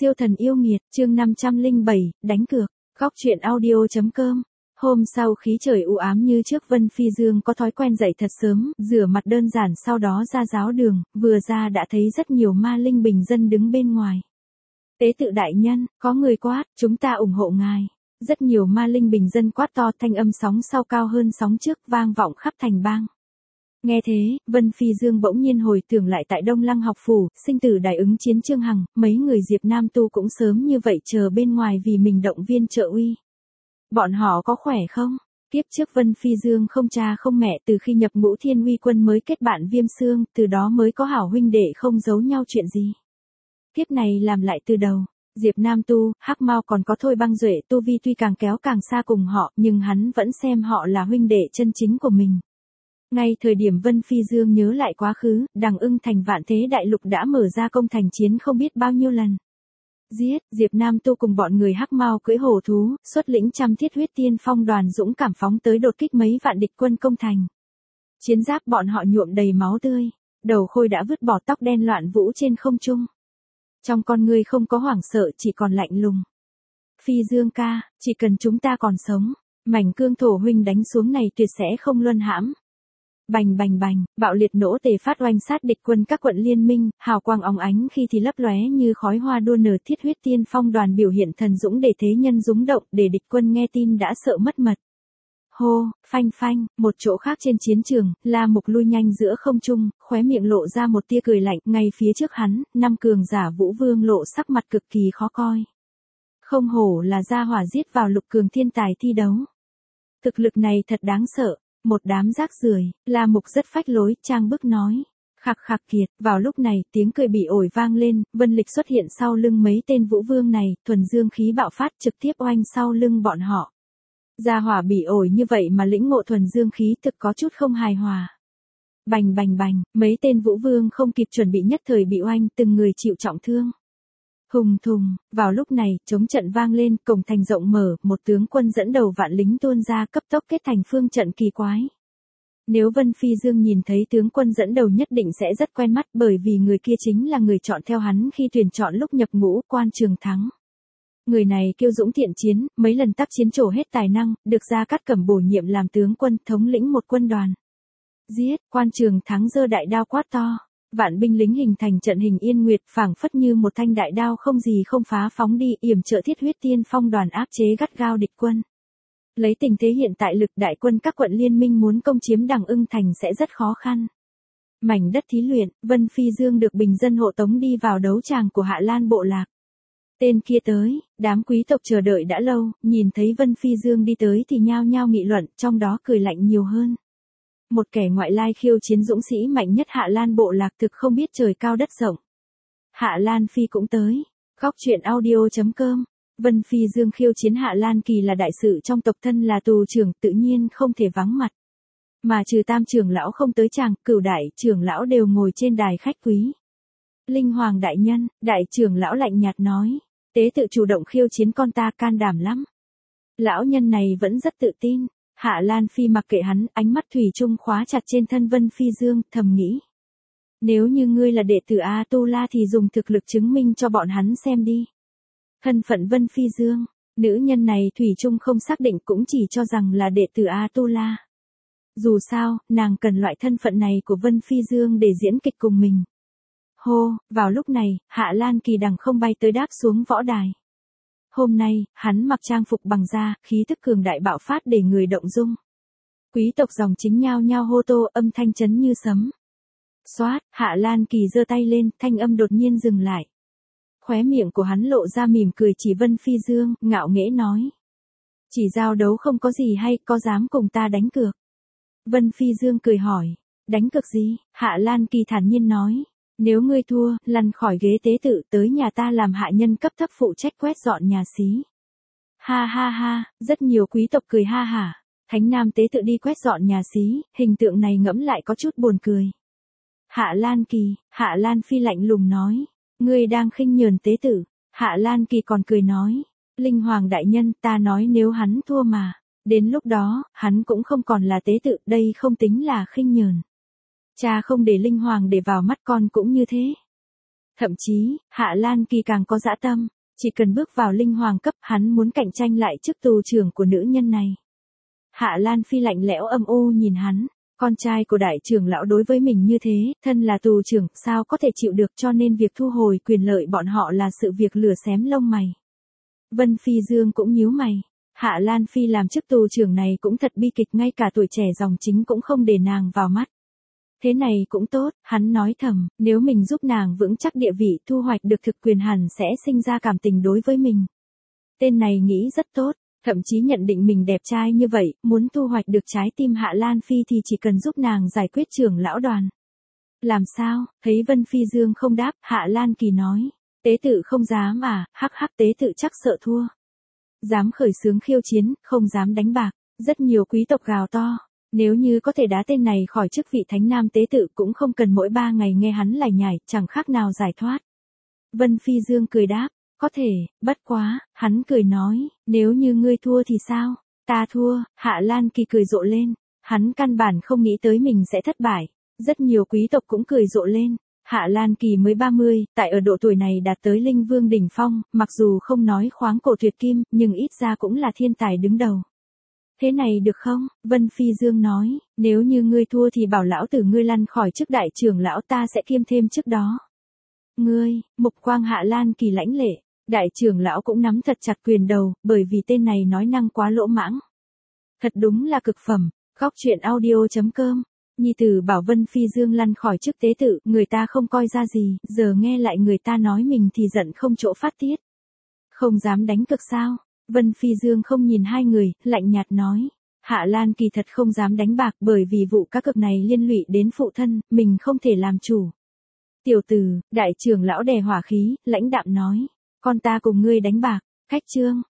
Siêu thần yêu nghiệt, chương 507, đánh cược, góc truyện audio.com. Hôm sau khí trời u ám như trước, Vân Phi Dương có thói quen dậy thật sớm, rửa mặt đơn giản sau đó ra giáo đường, vừa ra đã thấy rất nhiều ma linh bình dân đứng bên ngoài. Tế tự đại nhân, có người quát, chúng ta ủng hộ ngài. Rất nhiều ma linh bình dân quát to, thanh âm sóng sau cao hơn sóng trước, vang vọng khắp thành bang. Nghe thế, Vân Phi Dương bỗng nhiên hồi tưởng lại tại Đông Lăng học phủ, sinh tử đài ứng chiến Trương Hằng, mấy người Diệp Nam Tu cũng sớm như vậy chờ bên ngoài vì mình động viên trợ uy. Bọn họ có khỏe không? Kiếp trước Vân Phi Dương không cha không mẹ, từ khi nhập ngũ Thiên Uy quân mới kết bạn Viêm Xương, từ đó mới có hảo huynh đệ không giấu nhau chuyện gì. Kiếp này làm lại từ đầu. Diệp Nam Tu, Hắc Mao còn có Thôi Băng Duệ tu vi tuy càng kéo càng xa cùng họ, nhưng hắn vẫn xem họ là huynh đệ chân chính của mình. Ngay thời điểm Vân Phi Dương nhớ lại quá khứ, Đằng Ưng thành Vạn Thế Đại Lục đã mở ra công thành chiến không biết bao nhiêu lần. Giết, Diệp Nam Tu cùng bọn người Hắc Mao cưỡi hổ thú, xuất lĩnh trăm thiết huyết tiên phong đoàn dũng cảm phóng tới đột kích mấy vạn địch quân công thành. Chiến giáp bọn họ nhuộm đầy máu tươi, đầu khôi đã vứt bỏ, tóc đen loạn vũ trên không trung. Trong con người không có hoảng sợ, chỉ còn lạnh lùng. Phi Dương ca, chỉ cần chúng ta còn sống, mảnh cương thổ huynh đánh xuống này tuyệt sẽ không luân hãm. Bành bành bành, bạo liệt nổ tề phát oanh sát địch quân các quận liên minh, hào quang óng ánh khi thì lấp lóe như khói hoa đua nở, thiết huyết tiên phong đoàn biểu hiện thần dũng để thế nhân rúng động, để địch quân nghe tin đã sợ mất mật. Hô, phanh phanh, một chỗ khác trên chiến trường, La Mục lui nhanh giữa không trung, khóe miệng lộ ra một tia cười lạnh, ngay phía trước hắn, năm cường giả Vũ Vương lộ sắc mặt cực kỳ khó coi. Không hổ là gia hỏa giết vào lục cường thiên tài thi đấu. Thực lực này thật đáng sợ. Một đám rác rưởi, La Mục rất phách lối, trang bức nói. Khạc khạc kiệt, vào lúc này, tiếng cười bị ổi vang lên, Vân Lịch xuất hiện sau lưng mấy tên Vũ Vương này, thuần dương khí bạo phát trực tiếp oanh sau lưng bọn họ. Gia hỏa bị ổi như vậy mà lĩnh ngộ thuần dương khí thực có chút không hài hòa. Bành bành bành, mấy tên Vũ Vương không kịp chuẩn bị nhất thời bị oanh, từng người chịu trọng thương. Hùng thùng, vào lúc này, chống trận vang lên, cổng thành rộng mở, một tướng quân dẫn đầu vạn lính tuôn ra cấp tốc kết thành phương trận kỳ quái. Nếu Vân Phi Dương nhìn thấy tướng quân dẫn đầu nhất định sẽ rất quen mắt, bởi vì người kia chính là người chọn theo hắn khi tuyển chọn lúc nhập ngũ, Quan Trường Thắng. Người này kiêu dũng thiện chiến, mấy lần tác chiến trổ hết tài năng, được Gia Cát Cẩm bổ nhiệm làm tướng quân, thống lĩnh một quân đoàn. Giết, Quan Trường Thắng giơ đại đao quát to. Vạn binh lính hình thành trận hình yên nguyệt, phảng phất như một thanh đại đao không gì không phá phóng đi, yểm trợ thiết huyết tiên phong đoàn áp chế gắt gao địch quân. Lấy tình thế hiện tại lực đại quân các quận liên minh muốn công chiếm Đằng Ưng thành sẽ rất khó khăn. Mảnh đất thí luyện, Vân Phi Dương được bình dân hộ tống đi vào đấu tràng của Hạ Lan bộ lạc. Tên kia tới, đám quý tộc chờ đợi đã lâu, nhìn thấy Vân Phi Dương đi tới thì nhao nhao nghị luận, trong đó cười lạnh nhiều hơn. Một kẻ ngoại lai khiêu chiến dũng sĩ mạnh nhất Hạ Lan bộ lạc thực không biết trời cao đất rộng. Hạ Lan Phi cũng tới. Góc truyện audio.com. Vân Phi Dương khiêu chiến Hạ Lan Kỳ là đại sự trong tộc, thân là tù trưởng, tự nhiên không thể vắng mặt. Mà trừ tam trưởng lão không tới chàng, cửu đại trưởng lão đều ngồi trên đài khách quý. Linh Hoàng đại nhân, đại trưởng lão lạnh nhạt nói. Tế tự chủ động khiêu chiến con ta can đảm lắm. Lão nhân này vẫn rất tự tin. Hạ Lan Phi mặc kệ hắn, ánh mắt thủy chung khóa chặt trên thân Vân Phi Dương, thầm nghĩ. Nếu như ngươi là đệ tử A-tu-la thì dùng thực lực chứng minh cho bọn hắn xem đi. Thân phận Vân Phi Dương, nữ nhân này thủy chung không xác định, cũng chỉ cho rằng là đệ tử A-tu-la. Dù sao, nàng cần loại thân phận này của Vân Phi Dương để diễn kịch cùng mình. Hô, vào lúc này, Hạ Lan Kỳ đằng không bay tới đáp xuống võ đài. Hôm nay, hắn mặc trang phục bằng da, khí thức cường đại bạo phát để người động dung. Quý tộc dòng chính nhao nhao hô tô, âm thanh chấn như sấm. Xoát, Hạ Lan Kỳ giơ tay lên, thanh âm đột nhiên dừng lại. Khóe miệng của hắn lộ ra mỉm cười chỉ Vân Phi Dương, ngạo nghễ nói. Chỉ giao đấu không có gì hay, có dám cùng ta đánh cược? Vân Phi Dương cười hỏi. Đánh cược gì? Hạ Lan Kỳ thản nhiên nói. Nếu ngươi thua, lăn khỏi ghế tế tự tới nhà ta làm hạ nhân cấp thấp phụ trách quét dọn nhà xí. Ha ha ha, rất nhiều quý tộc cười ha hả. Thánh nam tế tự đi quét dọn nhà xí, hình tượng này ngẫm lại có chút buồn cười. Hạ Lan Kỳ, Hạ Lan Phi lạnh lùng nói. Ngươi đang khinh nhờn tế tự. Hạ Lan Kỳ còn cười nói. Linh Hoàng đại nhân, ta nói nếu hắn thua mà. Đến lúc đó, hắn cũng không còn là tế tự, đây không tính là khinh nhờn. Cha không để Linh Hoàng để vào mắt con cũng như thế. Thậm chí, Hạ Lan Kỳ càng có dã tâm, chỉ cần bước vào linh hoàng cấp hắn muốn cạnh tranh lại chức tù trưởng của nữ nhân này. Hạ Lan Phi lạnh lẽo âm u nhìn hắn, con trai của đại trưởng lão đối với mình như thế, thân là tù trưởng, sao có thể chịu được, cho nên việc thu hồi quyền lợi bọn họ là sự việc lửa xém lông mày. Vân Phi Dương cũng nhíu mày, Hạ Lan Phi làm chức tù trưởng này cũng thật bi kịch, ngay cả tuổi trẻ dòng chính cũng không để nàng vào mắt. Thế này cũng tốt, hắn nói thầm, nếu mình giúp nàng vững chắc địa vị, thu hoạch được thực quyền hẳn sẽ sinh ra cảm tình đối với mình. Tên này nghĩ rất tốt, thậm chí nhận định mình đẹp trai như vậy, muốn thu hoạch được trái tim Hạ Lan Phi thì chỉ cần giúp nàng giải quyết trưởng lão đoàn. Làm sao, thấy Vân Phi Dương không đáp, Hạ Lan Kỳ nói, tế tự không dám à, hắc hắc, tế tự chắc sợ thua. Dám khởi xướng khiêu chiến, không dám đánh bạc, rất nhiều quý tộc gào to. Nếu như có thể đá tên này khỏi chức vị thánh nam tế tự cũng không cần mỗi 3 ngày nghe hắn lải nhải, chẳng khác nào giải thoát. Vân Phi Dương cười đáp, có thể, bất quá, hắn cười nói, nếu như ngươi thua thì sao? Ta thua, Hạ Lan Kỳ cười rộ lên, hắn căn bản không nghĩ tới mình sẽ thất bại, rất nhiều quý tộc cũng cười rộ lên. Hạ Lan Kỳ mới 30, tại ở độ tuổi này đạt tới linh vương đỉnh phong, mặc dù không nói khoáng cổ tuyệt kim, nhưng ít ra cũng là thiên tài đứng đầu. Thế này được không? Vân Phi Dương nói, nếu như ngươi thua thì bảo lão tử ngươi lăn khỏi chức đại trưởng lão, ta sẽ kiêm thêm chức đó. Ngươi, mục quang Hạ Lan Kỳ lãnh lệ, đại trưởng lão cũng nắm thật chặt quyền đầu, bởi vì tên này nói năng quá lỗ mãng. Thật đúng là cực phẩm, góc truyện audio.com. Nhi tử bảo Vân Phi Dương lăn khỏi chức tế tự, người ta không coi ra gì, giờ nghe lại người ta nói mình thì giận không chỗ phát tiết. Không dám đánh cực sao? Vân Phi Dương không nhìn hai người, lạnh nhạt nói. Hạ Lan Kỳ thật không dám đánh bạc bởi vì vụ cá cược này liên lụy đến phụ thân, mình không thể làm chủ. Tiểu tử, đại trưởng lão đè hỏa khí, lãnh đạm nói. Con ta cùng ngươi đánh bạc, cách chương.